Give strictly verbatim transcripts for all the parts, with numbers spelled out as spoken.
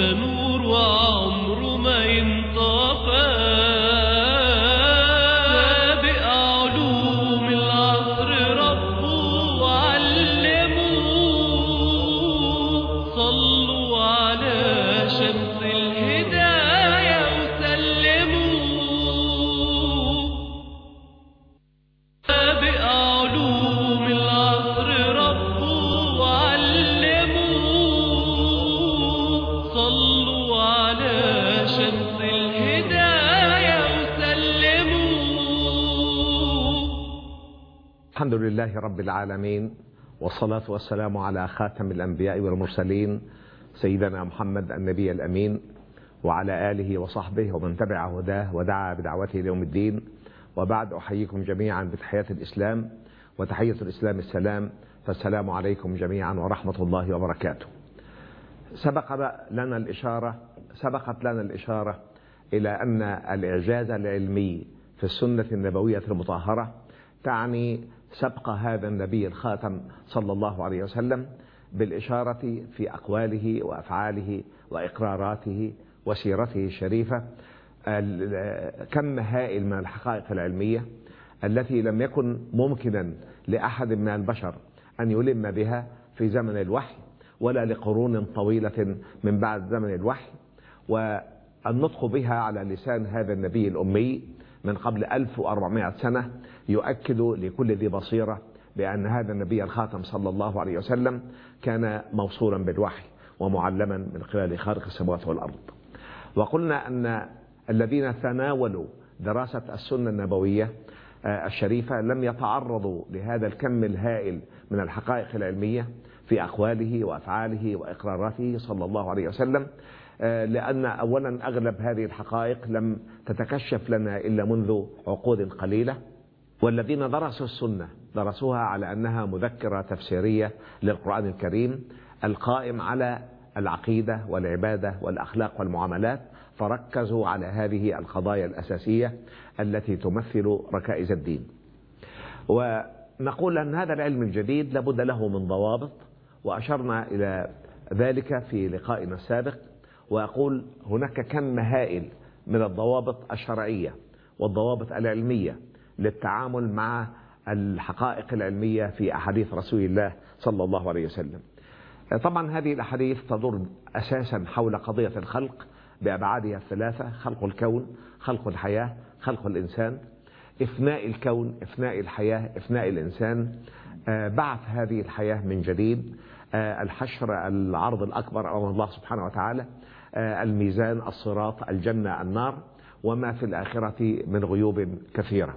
نور وعمره ما ينطفى، سابق علوم العصر ربه وعلموه. صلوا على شمس الهداية وسلموه. سابق علوم العصر ربه وعلموه. صلوا على شمس الهداية وسلموه. الحمد لله رب العالمين، والصلاة والسلام على خاتم الأنبياء والمرسلين سيدنا محمد النبي الأمين، وعلى آله وصحبه ومن تبع هداه ودعا بدعوته ليوم الدين. وبعد، أحييكم جميعا بتحيات الإسلام، وتحية الإسلام السلام، فالسلام عليكم جميعا ورحمة الله وبركاته. سبق لنا الإشارة سبقت لنا الإشارة إلى أن الإعجاز العلمي في السنة النبوية المطهرة تعني سبق هذا النبي الخاتم صلى الله عليه وسلم بالإشارة في أقواله وأفعاله وإقراراته وسيرته الشريفة كم هائل من الحقائق العلمية التي لم يكن ممكنا لأحد من البشر أن يلم بها في زمن الوحي، ولا لقرون طويلة من بعد زمن الوحي. والنطق بها على لسان هذا النبي الأمي من قبل ألف وأربعمائة سنة يؤكد لكل ذي بصيرة بأن هذا النبي الخاتم صلى الله عليه وسلم كان موصولا بالوحي ومعلما من قبل خالق السماوات والأرض. وقلنا أن الذين تناولوا دراسة السنة النبوية الشريفة لم يتعرضوا لهذا الكم الهائل من الحقائق العلمية في أقواله وأفعاله وإقراراته صلى الله عليه وسلم، لأن أولا أغلب هذه الحقائق لم تتكشف لنا إلا منذ عقود قليلة. والذين درسوا السنة درسوها على أنها مذكرة تفسيرية للقرآن الكريم القائم على العقيدة والعبادة والأخلاق والمعاملات، فركزوا على هذه القضايا الأساسية التي تمثل ركائز الدين. ونقول أن هذا العلم الجديد لابد له من ضوابط، وأشرنا إلى ذلك في لقائنا السابق. وأقول هناك كم هائل من الضوابط الشرعية والضوابط العلمية للتعامل مع الحقائق العلمية في أحاديث رسول الله صلى الله عليه وسلم. طبعا هذه الأحاديث تدور أساسا حول قضية الخلق بأبعادها الثلاثة: خلق الكون، خلق الحياة، خلق الإنسان. إفناء الكون، إفناء الحياة، إفناء الإنسان، بعث هذه الحياة من جديد، الحشر، العرض الأكبر أمام الله سبحانه وتعالى، الميزان، الصراط، الجنة، النار، وما في الآخرة من غيوب كثيرة.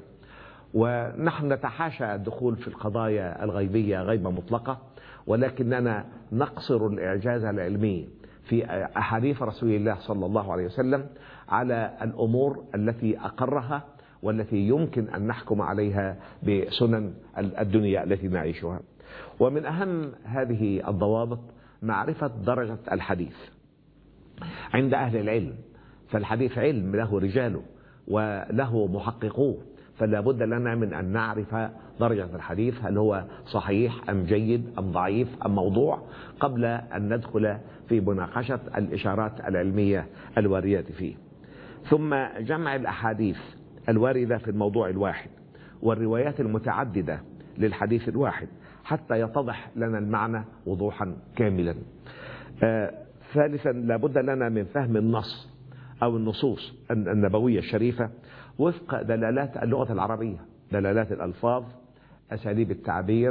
ونحن نتحاشى الدخول في القضايا الغيبية غيبة مطلقة، ولكننا نقصر الإعجاز العلمي في أحاديث رسول الله صلى الله عليه وسلم على الأمور التي أقرها والتي يمكن أن نحكم عليها بسنن الدنيا التي نعيشها. ومن أهم هذه الضوابط معرفة درجة الحديث عند أهل العلم. فالحديث علم له رجاله وله محققوه، فلا بد لنا من أن نعرف درجة الحديث، هل هو صحيح أم جيد أم ضعيف أم موضوع، قبل أن ندخل في مناقشة الإشارات العلمية الواردة فيه. ثم جمع الأحاديث الواردة في الموضوع الواحد والروايات المتعددة للحديث الواحد حتى يتضح لنا المعنى وضوحا كاملا. آه ثالثا، لابد لنا من فهم النص أو النصوص النبوية الشريفة وفق دلالات اللغة العربية، دلالات الألفاظ، أساليب التعبير،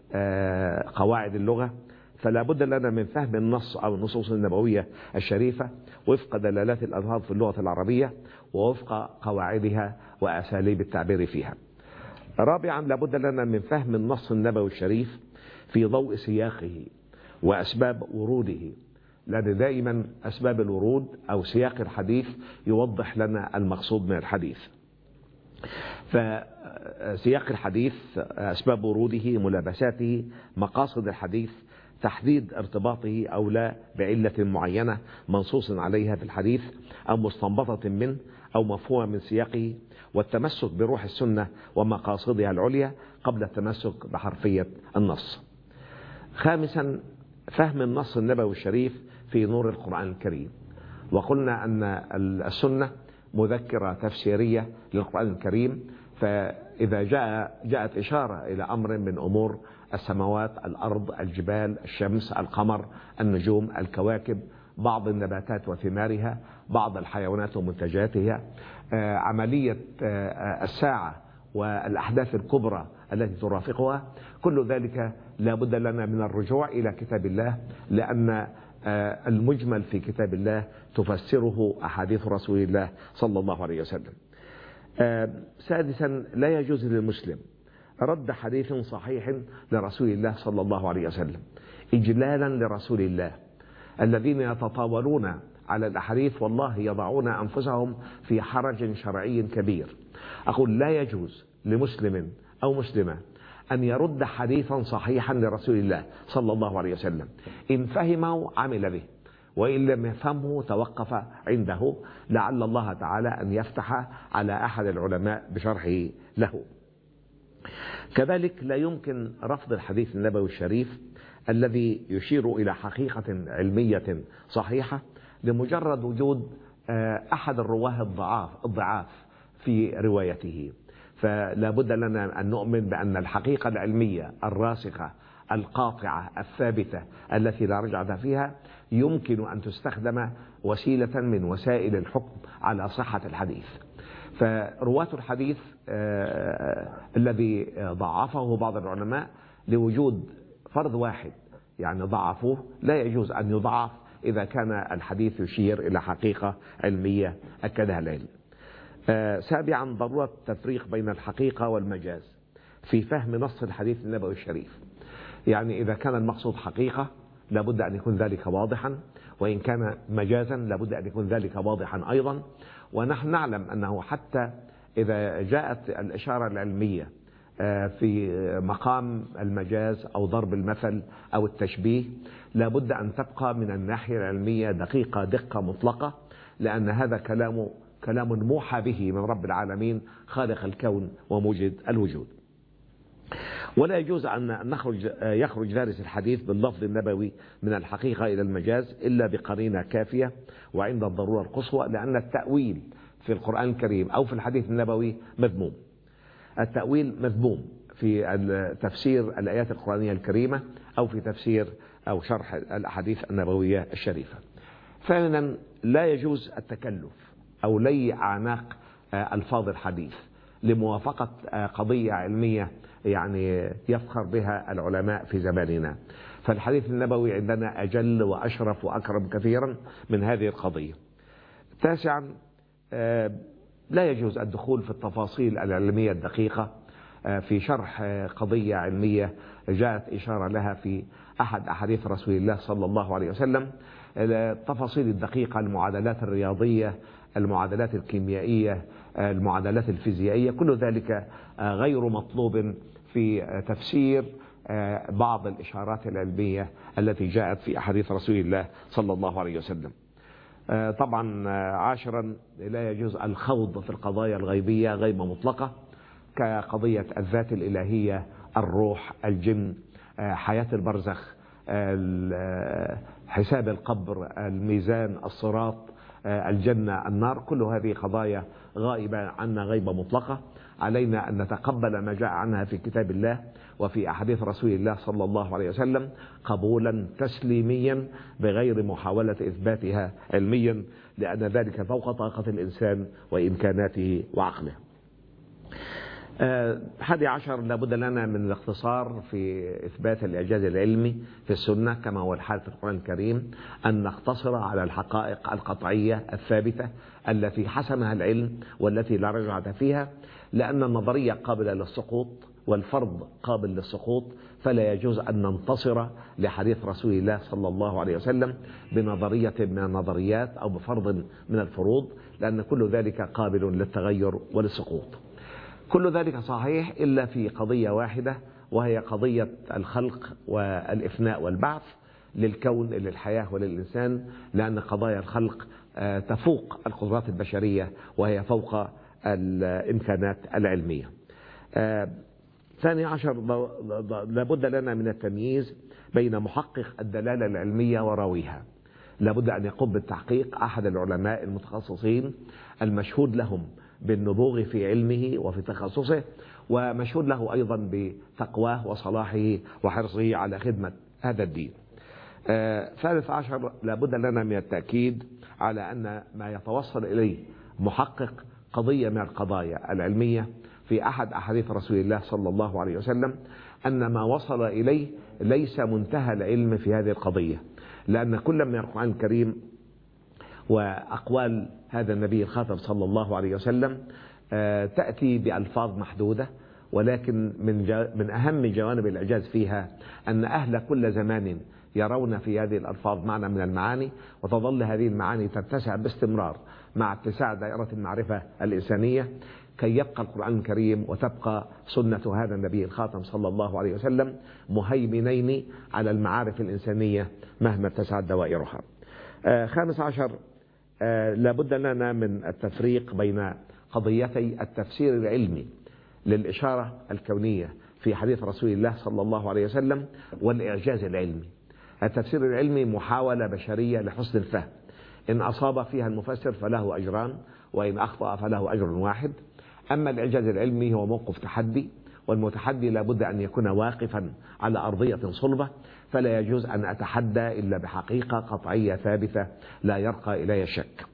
آه قواعد اللغة. فلا بد لنا من فهم النص أو النصوص النبوية الشريفة وفق دلالات الألفاظ في اللغة العربية ووفق قواعدها وأساليب التعبير فيها. رابعا، لابد لنا من فهم النص النبوي الشريف في ضوء سياقه وأسباب وروده، لأن دائما أسباب الورود أو سياق الحديث يوضح لنا المقصود من الحديث. فسياق الحديث، أسباب وروده، ملابساته، مقاصد الحديث، تحديد ارتباطه أو لا بعلة معينة منصوص عليها في الحديث أو مستنبطة منه أو مفهومة من سياقه، والتمسك بروح السنة ومقاصدها العليا قبل التمسك بحرفية النص. خامسا، فهم النص النبوي الشريف في نور القرآن الكريم، وقلنا أن السنة مذكرة تفسيرية للقرآن الكريم، فإذا جاء جاءت إشارة إلى أمر من أمور السماوات، الأرض، الجبال، الشمس، القمر، النجوم، الكواكب، بعض النباتات وثمارها، بعض الحيوانات ومنتجاتها، عملية الساعة والأحداث الكبرى التي ترافقها، كل ذلك لا بد لنا من الرجوع إلى كتاب الله، لأن المجمل في كتاب الله تفسره أحاديث رسول الله صلى الله عليه وسلم. سادسا، لا يجوز للمسلم رد حديث صحيح لرسول الله صلى الله عليه وسلم إجلالا لرسول الله. الذين يتطاولون على الأحاديث والله يضعون أنفسهم في حرج شرعي كبير. أقول لا يجوز لمسلم أو مسلمة أن يرد حديثا صحيحا لرسول الله صلى الله عليه وسلم، إن فهمه عمل به، وإن لم يفهمه توقف عنده، لعل الله تعالى أن يفتح على أحد العلماء بشرحه له. كذلك لا يمكن رفض الحديث النبوي الشريف الذي يشير إلى حقيقة علمية صحيحة لمجرد وجود أحد الرواه الضعاف الضعاف في روايته. فلا بد لنا أن نؤمن بأن الحقيقة العلمية الراسخة القاطعة الثابتة التي لا رجعة فيها يمكن أن تستخدم وسيلة من وسائل الحكم على صحة الحديث. فرواة الحديث آه الذي ضعفه بعض العلماء لوجود فرد واحد يعني ضعفوه، لا يجوز أن يضعف إذا كان الحديث يشير إلى حقيقة علمية أكدها العلم. آه سابعا، ضرورة التفريق بين الحقيقة والمجاز في فهم نص الحديث النبوي الشريف. يعني إذا كان المقصود حقيقة لابد أن يكون ذلك واضحا، وإن كان مجازا لابد أن يكون ذلك واضحا أيضا. ونحن نعلم أنه حتى إذا جاءت الإشارة العلمية في مقام المجاز أو ضرب المثل أو التشبيه لابد أن تبقى من الناحية العلمية دقيقة دقة مطلقة، لأن هذا كلام كلام موحى به من رب العالمين خالق الكون وموجد الوجود. ولا يجوز أن نخرج يخرج دارس الحديث باللفظ النبوي من الحقيقة إلى المجاز إلا بقرينة كافية وعند الضرورة القصوى، لأن التأويل في القرآن الكريم أو في الحديث النبوي مذموم. التأويل مذموم في تفسير الآيات القرآنية الكريمة أو في تفسير أو شرح الأحاديث النبوية الشريفة. ثانيا، لا يجوز التكلف أو لي أعناق ألفاظ الحديث لموافقة قضية علمية يعني يفخر بها العلماء في زماننا. فالحديث النبوي عندنا أجل وأشرف وأكرم كثيرا من هذه القضية. تاسعا، لا يجوز الدخول في التفاصيل العلمية الدقيقة في شرح قضية علمية جاءت إشارة لها في أحد أحاديث رسول الله صلى الله عليه وسلم. التفاصيل الدقيقة، المعادلات الرياضية، المعادلات الكيميائية، المعادلات الفيزيائية، كل ذلك غير مطلوب في تفسير بعض الإشارات العلمية التي جاءت في أحاديث رسول الله صلى الله عليه وسلم. طبعا عاشرا، لا يجوز الخوض في القضايا الغيبية غيبة مطلقة كقضية الذات الإلهية، الروح، الجن، حياة البرزخ، حساب القبر، الميزان، الصراط، الجنة، النار، كل هذه قضايا غائبة عنا غيبة مطلقة. علينا أن نتقبل ما جاء عنها في كتاب الله وفي أحاديث رسول الله صلى الله عليه وسلم قبولا تسليميا بغير محاولة إثباتها علميا، لأن ذلك فوق طاقة الإنسان وإمكاناته وعقله. حادي عشر، لابد لنا من الاختصار في إثبات الإعجاز العلمي في السنة كما هو الحال في القرآن الكريم، أن نقتصر على الحقائق القطعية الثابتة التي حسمها العلم والتي لا رجعة فيها، لأن النظرية قابلة للسقوط والفرض قابل للسقوط، فلا يجوز أن ننتصر لحديث رسول الله صلى الله عليه وسلم بنظرية من النظريات أو بفرض من الفروض، لأن كل ذلك قابل للتغير وللسقوط. كل ذلك صحيح إلا في قضية واحدة، وهي قضية الخلق والإفناء والبعث للكون للحياة وللإنسان، لأن قضايا الخلق تفوق القدرات البشرية وهي فوق الإمكانات العلمية. ثاني عشر، لابد لنا من التمييز بين محقق الدلالة العلمية وراويها. لابد أن يقوم بالتحقيق أحد العلماء المتخصصين المشهود لهم بالنبوغ في علمه وفي تخصصه، ومشهود له أيضا بتقواه وصلاحه وحرصه على خدمة هذا الدين. آه ثالث عشر، لابد لنا من التأكيد على أن ما يتوصل إليه محقق قضية من القضايا العلمية في أحد أحاديث رسول الله صلى الله عليه وسلم أن ما وصل إليه ليس منتهى العلم في هذه القضية، لأن كل من القرآن الكريم وأقوال هذا النبي الخاتم صلى الله عليه وسلم آه تأتي بألفاظ محدودة، ولكن من, من أهم جوانب الإعجاز فيها أن أهل كل زمان يرون في هذه الألفاظ معنى من المعاني، وتظل هذه المعاني تتسع باستمرار مع اتساع دائرة المعرفة الإنسانية، كي يبقى القرآن الكريم وتبقى سنة هذا النبي الخاتم صلى الله عليه وسلم مهيمنين على المعارف الإنسانية مهما اتسعت دوائرها. آه خامس عشر، آه لابد لنا من التفريق بين قضيتي التفسير العلمي للإشارة الكونية في حديث رسول الله صلى الله عليه وسلم والإعجاز العلمي. التفسير العلمي محاولة بشرية لحسن الفهم، إن أصاب فيها المفسر فله أجران، وإن أخطأ فله أجر واحد. أما الإعجاز العلمي هو موقف تحدي، والمتحدي لابد أن يكون واقفا على أرضية صلبة، فلا يجوز أن أتحدى إلا بحقيقة قطعية ثابتة لا يرقى إليها الشك.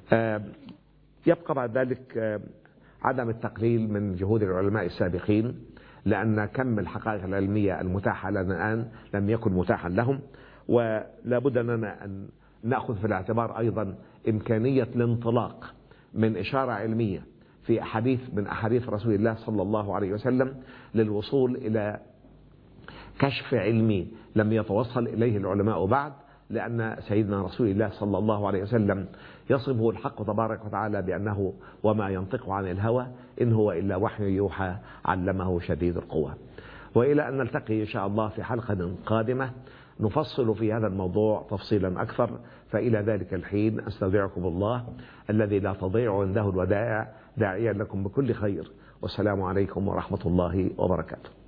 يبقى بعد ذلك عدم التقليل من جهود العلماء السابقين، لأن كم الحقائق العلمية المتاحة لنا الآن لم يكن متاحا لهم، ولا بد لنا أن نأخذ في الاعتبار أيضا إمكانية الانطلاق من إشارة علمية في حديث من أحاديث رسول الله صلى الله عليه وسلم للوصول إلى كشف علمي لم يتوصل إليه العلماء بعد، لأن سيدنا رسول الله صلى الله عليه وسلم يصفه الحق تبارك وتعالى بأنه وما ينطق عن الهوى إن هو إلا وحي يوحى علمه شديد القوى. وإلى أن نلتقي إن شاء الله في حلقة قادمة نفصل في هذا الموضوع تفصيلا أكثر، فإلى ذلك الحين أستودعكم الله الذي لا تضيع عنده الودائع، داعيا لكم بكل خير، والسلام عليكم ورحمة الله وبركاته.